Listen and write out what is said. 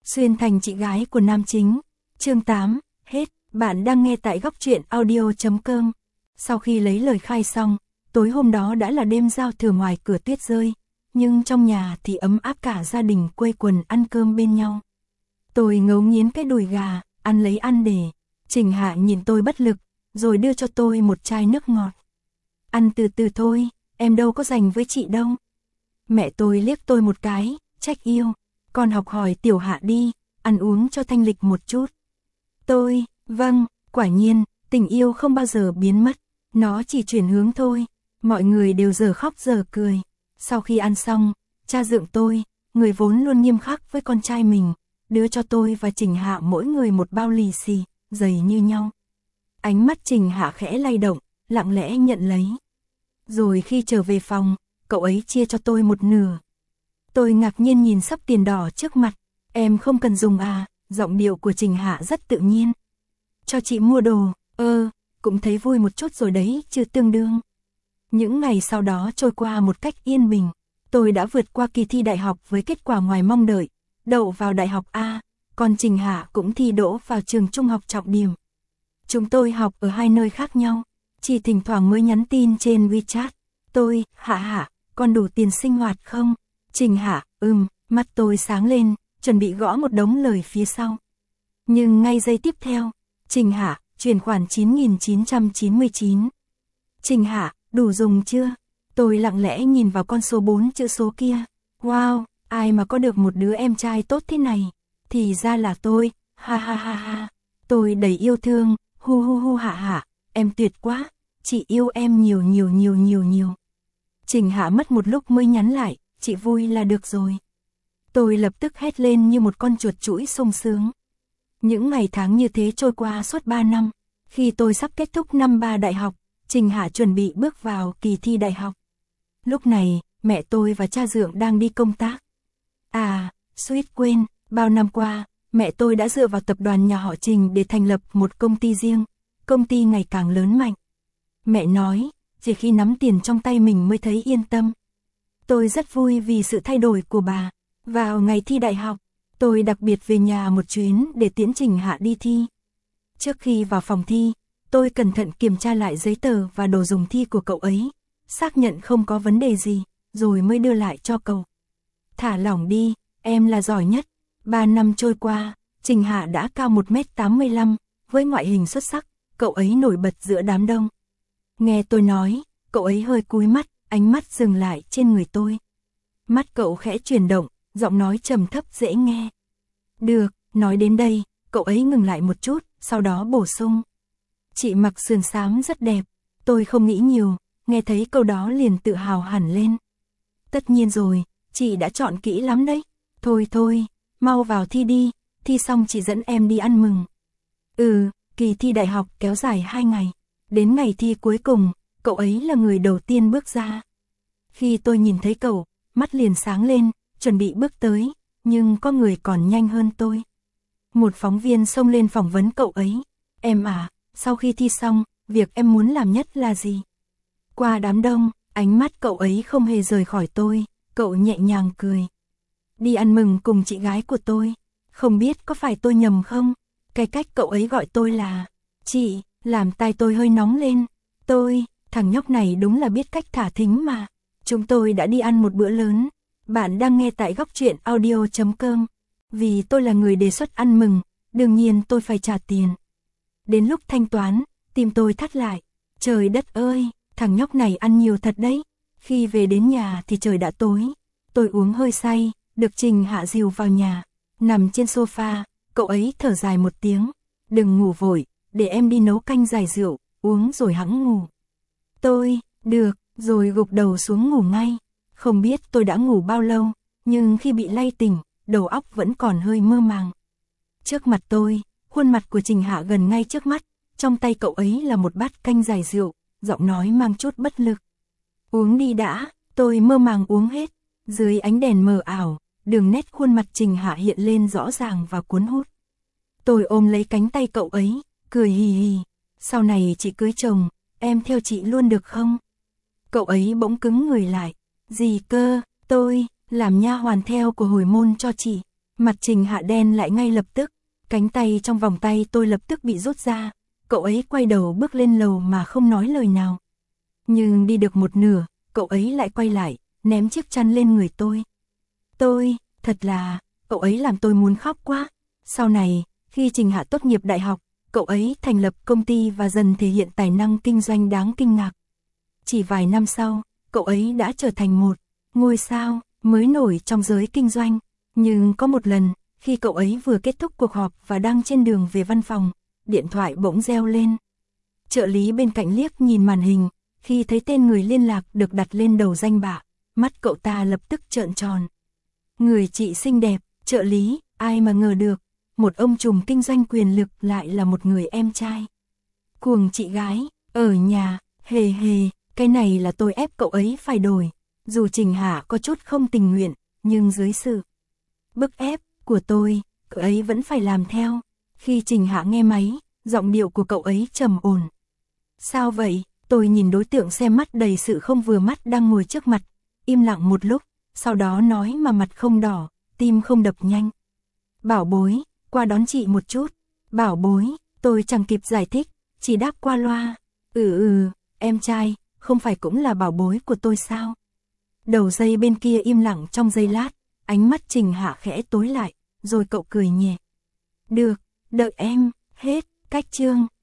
xuyên thành chị gái của nam chính. Chương 8, hết. Bạn đang nghe tại góc truyện audio.com. Sau khi lấy lời khai xong, tối hôm đó đã là đêm giao thừa, ngoài cửa tuyết rơi, nhưng trong nhà thì ấm áp, cả gia đình quây quần ăn cơm bên nhau. Tôi ngấu nghiến cái đùi gà, ăn lấy ăn để. Trình Hạ nhìn tôi bất lực, rồi đưa cho tôi một chai nước ngọt. Ăn từ từ thôi, em đâu có dành với chị đâu. Mẹ tôi liếc tôi một cái, trách yêu, con học hỏi Tiểu Hạ đi, ăn uống cho thanh lịch một chút. Tôi, vâng, quả nhiên, tình yêu không bao giờ biến mất, nó chỉ chuyển hướng thôi. Mọi người đều giờ khóc giờ cười. Sau khi ăn xong, cha dượng tôi, người vốn luôn nghiêm khắc với con trai mình, đưa cho tôi và Trình Hạ mỗi người một bao lì xì, dày như nhau. Ánh mắt Trình Hạ khẽ lay động, lặng lẽ nhận lấy. Rồi khi trở về phòng, cậu ấy chia cho tôi một nửa. Tôi ngạc nhiên nhìn xấp tiền đỏ trước mặt. Em không cần dùng à? Giọng điệu của Trình Hạ rất tự nhiên. Cho chị mua đồ, cũng thấy vui một chút rồi đấy chứ tương đương. Những ngày sau đó trôi qua một cách yên bình. Tôi đã vượt qua kỳ thi đại học với kết quả ngoài mong đợi, đậu vào đại học A, còn Trình Hạ cũng thi đỗ vào trường trung học trọng điểm. Chúng tôi học ở hai nơi khác nhau, chỉ thỉnh thoảng mới nhắn tin trên WeChat. Tôi, Hạ, con đủ tiền sinh hoạt không? Trình Hạ, mắt tôi sáng lên, chuẩn bị gõ một đống lời phía sau. Nhưng ngay giây tiếp theo, Trình Hạ, chuyển khoản 9.999. Trình Hạ, đủ dùng chưa? Tôi lặng lẽ nhìn vào con số 4 chữ số kia. Wow, ai mà có được một đứa em trai tốt thế này? Thì ra là tôi, ha. Tôi đầy yêu thương, hu Hạ, em tuyệt quá, chị yêu em nhiều. Trình Hạ mất một lúc mới nhắn lại, chị vui là được rồi. Tôi lập tức hét lên như một con chuột chũi sung sướng. Những ngày tháng như thế trôi qua suốt 3 năm. Khi tôi sắp kết thúc năm 3 đại học, Trình Hạ chuẩn bị bước vào kỳ thi đại học. Lúc này, mẹ tôi và cha dượng đang đi công tác. Suýt quên, bao năm qua, mẹ tôi đã dựa vào tập đoàn nhà họ Trình để thành lập một công ty riêng. Công ty ngày càng lớn mạnh. Mẹ nói, chỉ khi nắm tiền trong tay mình mới thấy yên tâm. Tôi rất vui vì sự thay đổi của bà. Vào ngày thi đại học, tôi đặc biệt về nhà một chuyến để tiễn Trình Hạ đi thi. Trước khi vào phòng thi, tôi cẩn thận kiểm tra lại giấy tờ và đồ dùng thi của cậu ấy, xác nhận không có vấn đề gì, rồi mới đưa lại cho cậu. Thả lỏng đi, em là giỏi nhất. 3 năm trôi qua, Trình Hạ đã cao 1m85, với ngoại hình xuất sắc, cậu ấy nổi bật giữa đám đông. Nghe tôi nói, cậu ấy hơi cúi mắt, ánh mắt dừng lại trên người tôi. Mắt cậu khẽ chuyển động, giọng nói trầm thấp dễ nghe. Được, nói đến đây, cậu ấy ngừng lại một chút, sau đó bổ sung. Chị mặc sườn xám rất đẹp. Tôi không nghĩ nhiều, nghe thấy câu đó liền tự hào hẳn lên. Tất nhiên rồi, chị đã chọn kỹ lắm đấy. Thôi, mau vào thi đi, thi xong chị dẫn em đi ăn mừng. Kỳ thi đại học kéo dài 2 ngày. Đến ngày thi cuối cùng, cậu ấy là người đầu tiên bước ra. Khi tôi nhìn thấy cậu, mắt liền sáng lên, chuẩn bị bước tới, nhưng có người còn nhanh hơn tôi. Một phóng viên xông lên phỏng vấn cậu ấy. Em à, sau khi thi xong, việc em muốn làm nhất là gì? Qua đám đông, ánh mắt cậu ấy không hề rời khỏi tôi, cậu nhẹ nhàng cười. Đi ăn mừng cùng chị gái của tôi. Không biết có phải tôi nhầm không? Cái cách cậu ấy gọi tôi là chị, làm tai tôi hơi nóng lên. Thằng nhóc này đúng là biết cách thả thính mà. Chúng tôi đã đi ăn một bữa lớn. Bạn đang nghe tại góc truyện audio.com. Vì tôi là người đề xuất ăn mừng, đương nhiên tôi phải trả tiền. Đến lúc thanh toán, tim tôi thắt lại. Trời đất ơi, thằng nhóc này ăn nhiều thật đấy. Khi về đến nhà thì trời đã tối. Tôi uống hơi say, được Trình Hạ dìu vào nhà. Nằm trên sofa, cậu ấy thở dài một tiếng. Đừng ngủ vội, để em đi nấu canh giải rượu, uống rồi hẵng ngủ. Tôi, được, rồi gục đầu xuống ngủ ngay. Không biết tôi đã ngủ bao lâu, nhưng khi bị lay tỉnh, đầu óc vẫn còn hơi mơ màng. Trước mặt tôi, khuôn mặt của Trình Hạ gần ngay trước mắt, trong tay cậu ấy là một bát canh giải rượu, giọng nói mang chút bất lực. Uống đi đã, tôi mơ màng uống hết. Dưới ánh đèn mờ ảo, đường nét khuôn mặt Trình Hạ hiện lên rõ ràng và cuốn hút. Tôi ôm lấy cánh tay cậu ấy, cười hì hì. Sau này chị cưới chồng, em theo chị luôn được không? Cậu ấy bỗng cứng người lại. Gì cơ, tôi làm nha hoàn theo của hồi môn cho chị. Mặt Trình Hạ đen lại ngay lập tức, cánh tay trong vòng tay tôi lập tức bị rút ra, cậu ấy quay đầu bước lên lầu mà không nói lời nào. Nhưng đi được một nửa, cậu ấy lại quay lại, ném chiếc chăn lên người tôi. Thật là, cậu ấy làm tôi muốn khóc quá. Sau này, khi Trình Hạ tốt nghiệp đại học, cậu ấy thành lập công ty và dần thể hiện tài năng kinh doanh đáng kinh ngạc. Chỉ vài năm sau, cậu ấy đã trở thành một ngôi sao mới nổi trong giới kinh doanh. Nhưng có một lần, khi cậu ấy vừa kết thúc cuộc họp và đang trên đường về văn phòng, điện thoại bỗng reo lên. Trợ lý bên cạnh liếc nhìn màn hình, khi thấy tên người liên lạc được đặt lên đầu danh bạ, mắt cậu ta lập tức trợn tròn. Người chị xinh đẹp, trợ lý, ai mà ngờ được, một ông trùm kinh doanh quyền lực lại là một người em trai. Cuồng chị gái, ở nhà, hề, cái này là tôi ép cậu ấy phải đổi. Dù Trình Hạ có chút không tình nguyện, nhưng dưới sự bức ép của tôi, cậu ấy vẫn phải làm theo. Khi Trình Hạ nghe máy, giọng điệu của cậu ấy trầm ổn. Sao vậy? Tôi nhìn đối tượng xem mắt đầy sự không vừa mắt đang ngồi trước mặt, im lặng một lúc, sau đó nói mà mặt không đỏ, tim không đập nhanh. Bảo bối, qua đón chị một chút. Bảo bối, tôi chẳng kịp giải thích, chỉ đáp qua loa. Em trai, không phải cũng là bảo bối của tôi sao? Đầu dây bên kia im lặng trong giây lát, ánh mắt Trình Hạ khẽ tối lại, rồi cậu cười nhẹ. Được, đợi em, hết, cách chương.